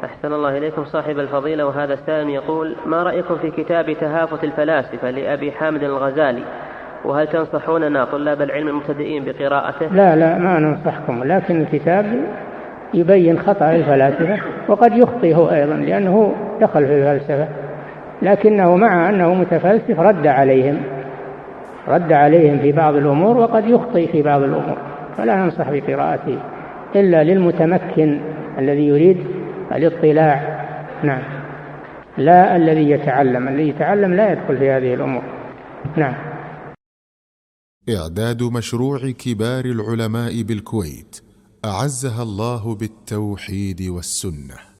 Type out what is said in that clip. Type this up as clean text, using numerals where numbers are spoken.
أحسن الله إليكم صاحب الفضيلة. وهذا السائل يقول: ما رأيكم في كتاب تهافت الفلاسفة لأبي حامد الغزالي؟ وهل تنصحوننا طلاب العلم المبتدئين بقراءته؟ لا ما ننصحكم، لكن الكتاب يبين خطأ الفلاسفة، وقد يخطئ هو أيضا لأنه دخل في الفلسفة، لكنه مع أنه متفلسف رد عليهم في بعض الأمور، وقد يخطئ في بعض الأمور، فلا ننصح بقراءته إلا للمتمكن الذي يريد الاطلاع. نعم، لا الذي يتعلم لا يدخل في هذه الأمور. نعم. إعداد مشروع كبار العلماء بالكويت أعزها الله بالتوحيد والسنة.